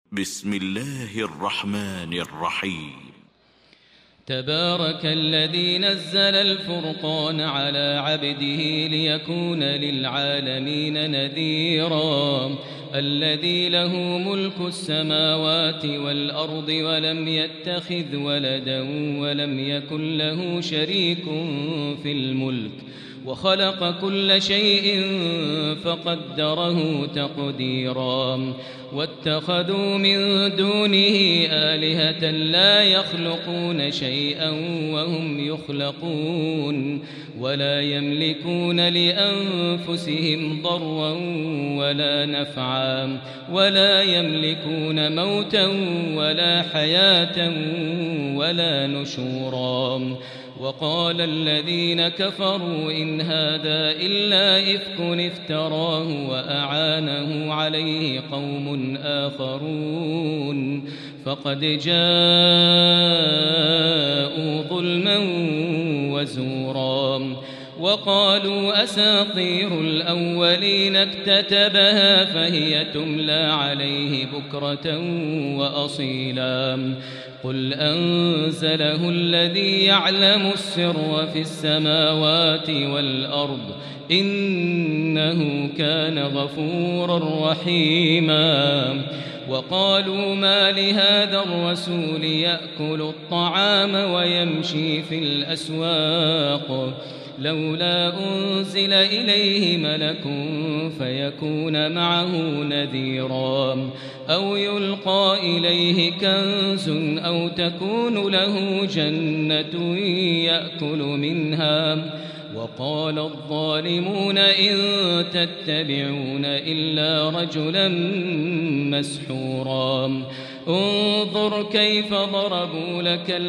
بسم الله الرحمن الرحيم. تبارك الذي نزل الفرقان على عبده ليكون للعالمين نذيرا الذي له ملك السماوات والأرض ولم يتخذ ولدا ولم يكن له شريك في الملك وخلق كل شيء فقدره تقديرا واتخذوا من دونه آلهة لا يخلقون شيئا وهم يخلقون ولا يملكون لأنفسهم ضرا ولا نفعا ولا يملكون موتا ولا حياة ولا نشورا. وقال الذين كفروا إن هذا إلا إفك افتراه وأعانه عليه قوم آخرون فقد جاءوا ظلما وزورا. وقالوا أساطير الأولين اكتتبها فهي تملى عليه بكرة وأصيلا. قل أنزله الذي يعلم السر في السماوات والأرض إنه كان غفورا رحيما. وقالوا ما لهذا الرسول يأكل الطعام ويمشي في الأسواق لولا أنزل إليه ملك فيكون معه نذيرا أو يلقى إليه كنز أو تكون له جنة يأكل منها. وقال الظالمون إن تتبعون إلا رجلا مسحورا. انظر كيف ضربوا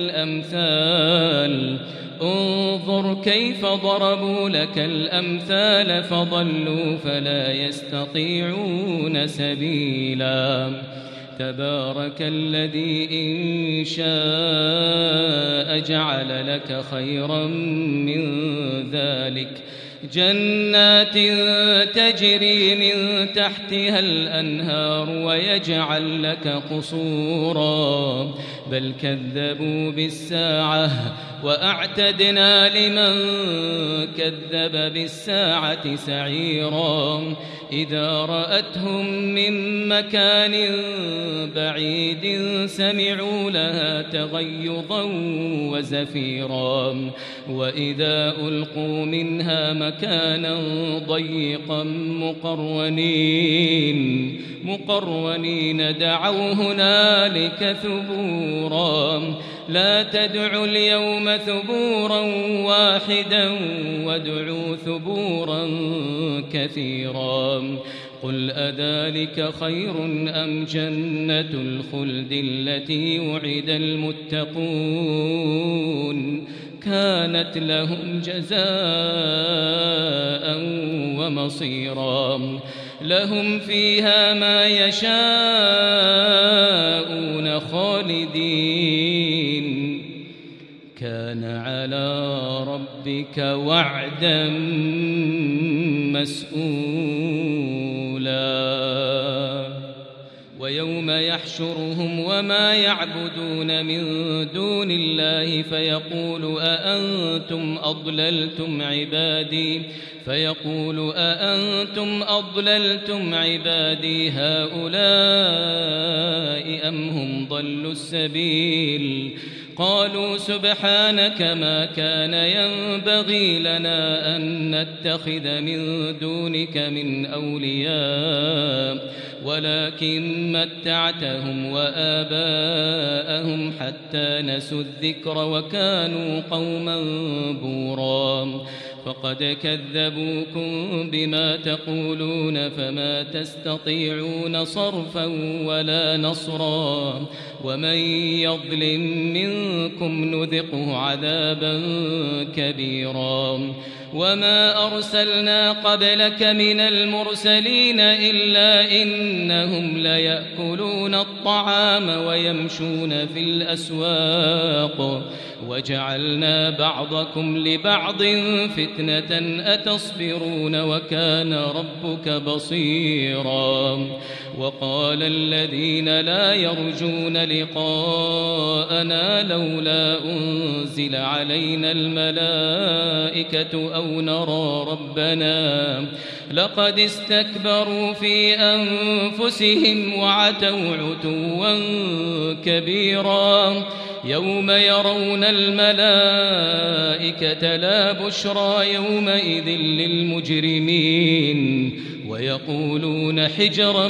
لك الأمثال فضلوا فلا يستطيعون سبيلا. تبارك الذي إن شاء جعل لك خيرا من ذلك جنات تجري من تحتها الأنهار ويجعل لك قصورا بل كذبوا بالساعة وأعتدنا لمن كذب بالساعة سعيرا. إذا رأتهم من مكان بعيد سمعوا لها تغيظا وزفيرا وإذا ألقوا منها مكانا ضيقا مقرنين دعوا هنالك ثبورا. لا تدعوا اليوم ثبورا واحدا وادعوا ثبورا كثيرا. قل أذلك خير أم جنة الخلد التي وعد المتقون كانت لهم جزاء ومصيرا. لهم فيها ما يشاءون خالدين كان على ربك وعدا مسئولا. ويوم يحشرهم وما يعبدون من دون الله فيقول أأنتم أضللتم عبادي هؤلاء أم هم ضلوا السبيل. قالوا سبحانك ما كان ينبغي لنا أن نتخذ من دونك من أولياء ولكن متعتهم وآباءهم حتى نسوا الذكر وكانوا قوما بورا. فقد كذبوكم بما تقولون فما تستطيعون صرفا ولا نصرا. ومن يظلم منكم نذقه عذابا كبيرا. وما أرسلنا قبلك من المرسلين إلا إنهم ليأكلون الطعام ويمشون في الأسواق وجعلنا بعضكم لبعض فتنة أتصبرون وكان ربك بصيرا وقال الذين لا يرجون لقاءنا لولا أنزل علينا الملائكة أو نرى ربنا لقد استكبروا في أنفسهم وعتوا عتوا كبيرا يوم يرون الملائكة لا بشرى يومئذ للمجرمين ويقولون حجرا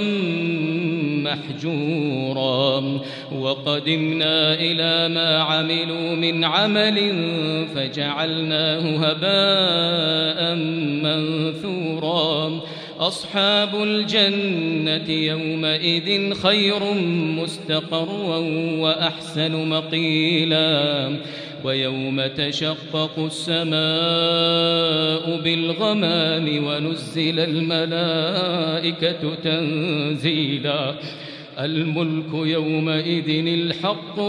محجورا وقدمنا إلى ما عملوا من عمل فجعلناه هباء منثورا أصحاب الجنة يومئذ خير مستقرا وأحسن مقيلا ويوم تشقق السماء بالغمام ونزل الملائكة تنزيلا الملك يومئذ الحق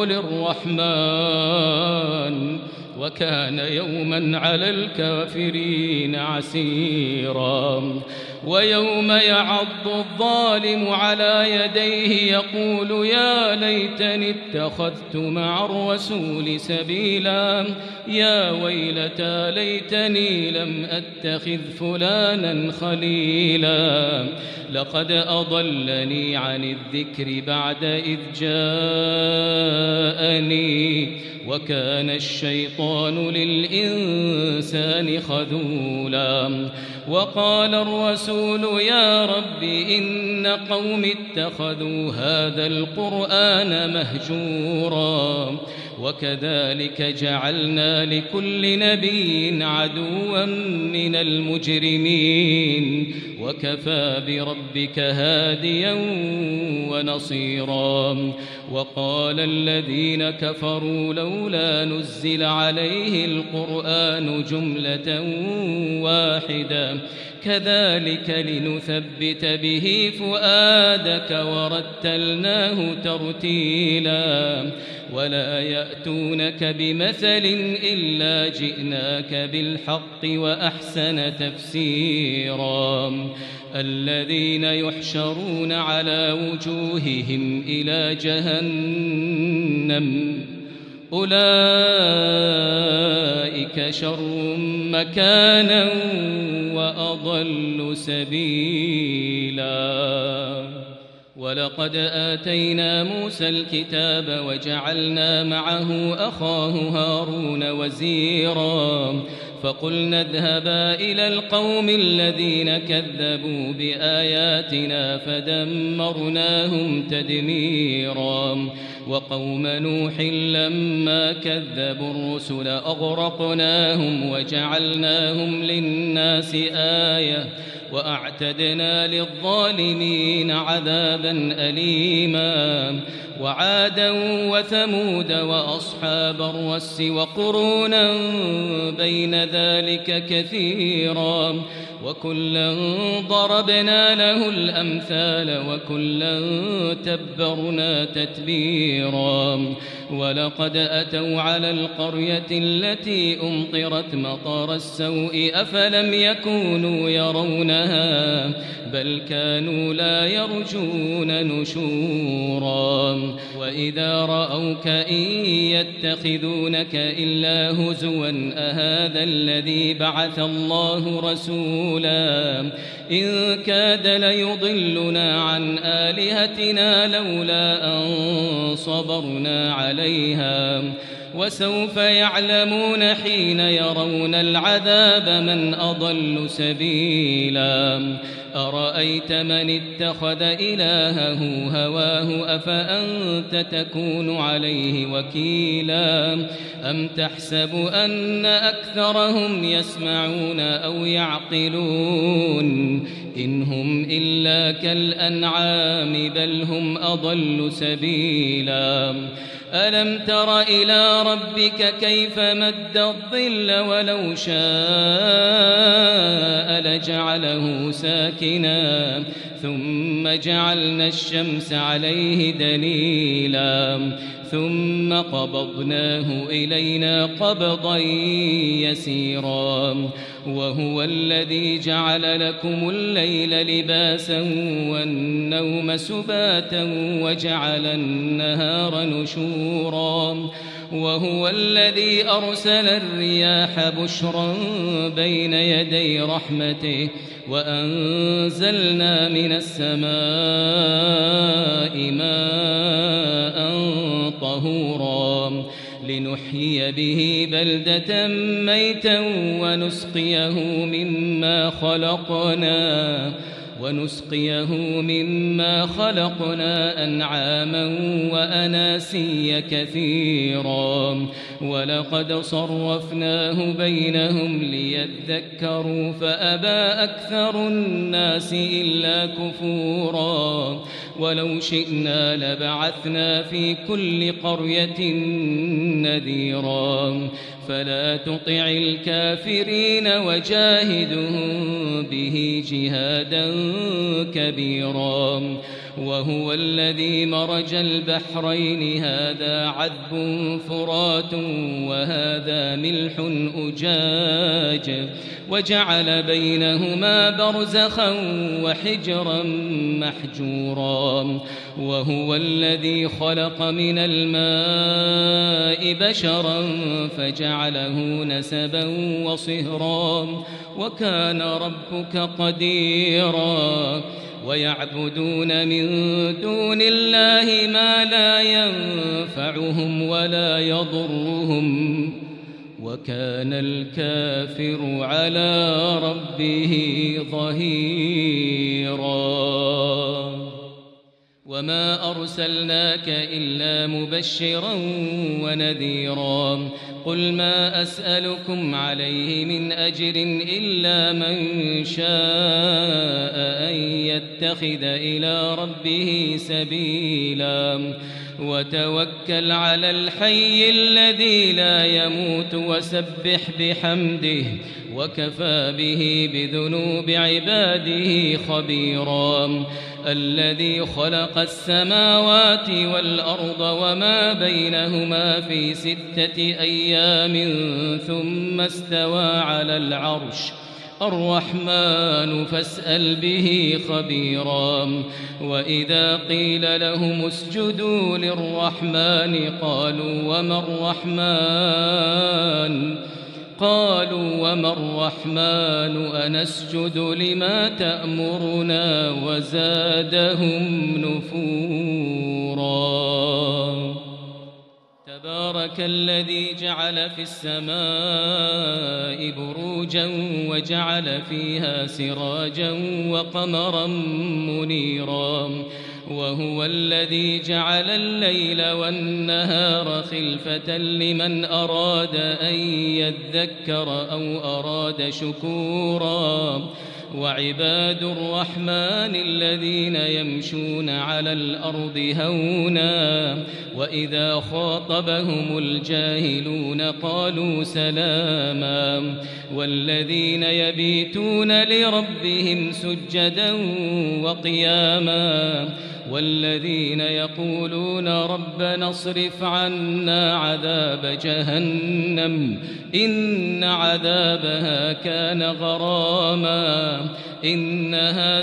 للرحمن وكان يوما على الكافرين عسيرا ويوم يعض الظالم على يديه يقول يا ليتني اتخذت مع الرسول سبيلا يا ويلتى ليتني لم أتخذ فلانا خليلا لقد أضلني عن الذكر بعد إذ جاءني وكان الشيطان للإنسان خذولا وقال الرسول يا رب إن قوم اتخذوا هذا القرآن مهجورا وكذلك جعلنا لكل نبي عدوا من المجرمين وكفى بربك هاديا ونصيرا وقال الذين كفروا لولا نزل عليه القرآن جملة واحدة كذلك لنثبت به فؤادك ورتلناه ترتيلا ولا يأتونك بمثل إلا جئناك بالحق وأحسن تفسيرا الذين يحشرون على وجوههم إلى جهنم أولئك شر مكانا وأضل سبيلا ولقد آتينا موسى الكتاب وجعلنا معه أخاه هارون وزيرا فقلنا اذهبا إلى القوم الذين كذبوا بآياتنا فدمرناهم تدميرا وقوم نوح لما كذبوا الرسل أغرقناهم وجعلناهم للناس آية وأعتدنا للظالمين عذابا أليما وعادا وثمود وأصحاب الرس وقرونا بين ذلك كثيرا وكلا ضربنا له الأمثال وكلا تبرنا تتبيرا ولقد أتوا على القرية التي أمطرت مطر السوء أفلم يكونوا يرونها بل كانوا لا يرجون نشورا وإذا رأوك إن يتخذونك إلا هزوا أهذا الذي بعث الله رسولا إن كاد ليضلنا عن آلهتنا لولا أن صبرنا عليها وسوف يعلمون حين يرون العذاب من أضل سبيلا أرأيت من اتخذ إلهه هواه أفأنت تكون عليه وكيلا أم تحسب أن أكثرهم يسمعون أو يعقلون إن هم إلا كالأنعام بل هم أضل سبيلا ألم تر إلى ربك كيف مد الظل ولو شاء لجعله ساكنا ثم جعلنا الشمس عليه دليلا ثم قبضناه إلينا قبضا يسيرا وهو الذي جعل لكم الليل لباسا والنوم سباتا وجعل النهار نشورا وهو الذي أرسل الرياح بشرا بين يدي رحمته وأنزلنا من السماء ماء طهورا لنحيي به بلدة ميتا ونسقيه مما خلقنا أنعاما وأناسيا كثيرا ولقد صرفناه بينهم ليذكروا فأبى أكثر الناس إلا كفورا ولو شئنا لبعثنا في كل قرية نذيرا فلا تطع الكافرين وجاهدهم به جهادا كبيرا وهو الذي مرج البحرين هذا عذب فرات وهذا ملح أجاج وجعل بينهما برزخا وحجرا محجورا وهو الذي خلق من الماء بشرا فجعله نسبا وصهرا وكان ربك قديرا ويعبدون من دون الله ما لا ينفعهم ولا يضرهم وكان الكافر على ربه ظهيرا وما أرسلناك إلا مبشرا ونذيرا قل ما أسألكم عليه من أجر إلا من شاء أن يتخذ إلى ربه سبيلا وتوكل على الحي الذي لا يموت وسبح بحمده وكفى به بذنوب عباده خبيرا الذي خلق السماوات والأرض وما بينهما في 6 أيام ثم استوى على العرش الرحمن فاسأل به خبيرا وإذا قيل لهم اسجدوا للرحمن قالوا وما الرحمن أنسجد لما تأمرنا وزادهم نفورا تبارك الذي جعل في السماء بروجا وجعل فيها سراجا وقمرا منيرا وهو الذي جعل الليل والنهار خلفة لمن أراد أن يذكر أو أراد شكورا وعباد الرحمن الذين يمشون على الأرض هونا وإذا خاطبهم الجاهلون قالوا سلاما والذين يبيتون لربهم سجدا وقياما والذين يقولون ربنا اصرف عنا عذاب جهنم إن عذابها كان غراما إنها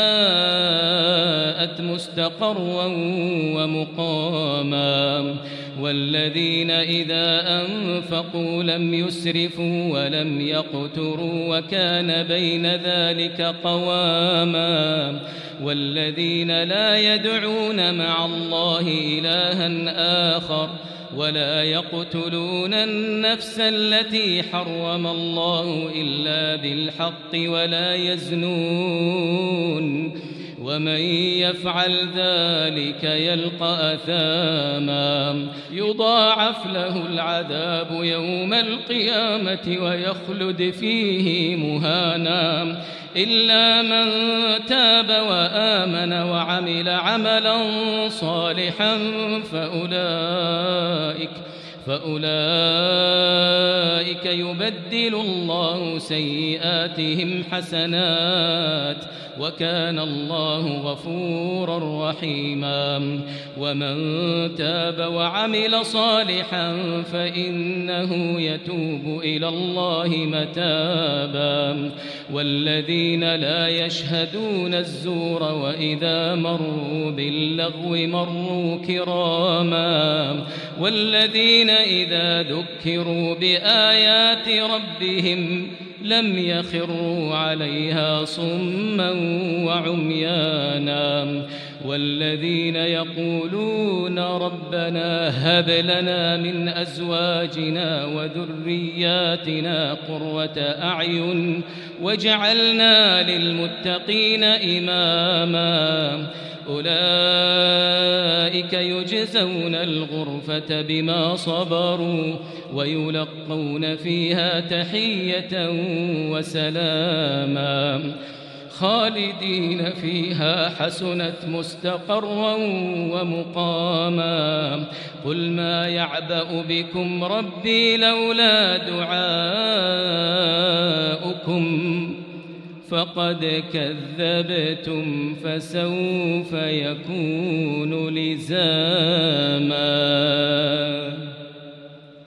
ساءت مستقرا ومقاما والذين إذا أنفقوا لم يسرفوا ولم يقتروا وكان بين ذلك قواما والذين لا يدعون مع الله إلها آخر ولا يقتلون النفس التي حرم ومن يفعل ذلك يلقى أثاما يضاعف له العذاب يوم القيامة ويخلد فيه مهانا إلا من تاب وآمن وعمل عملا صالحا فأولئك يبدل الله سيئاتهم حسنات وكان الله غفورا رحيما ومن تاب وعمل صالحا فإنه يتوب إلى الله متابا والذين لا يشهدون الزور وإذا مروا باللغو مروا كراما والذين إذا ذكروا بآيات ربهم لم يخروا عليها صما وعميانا والذين يقولون ربنا هب لنا من أزواجنا وذرياتنا قرة أعين واجعلنا للمتقين إماما أولئك يجزون الغرفة بما صبروا ويلقون فيها تحية وسلاما خالدين فيها حسنت مستقرا ومقاما قل ما يعبأ بكم ربي لولا دعاؤكم فقد كذبتم فسوف يكون لزاما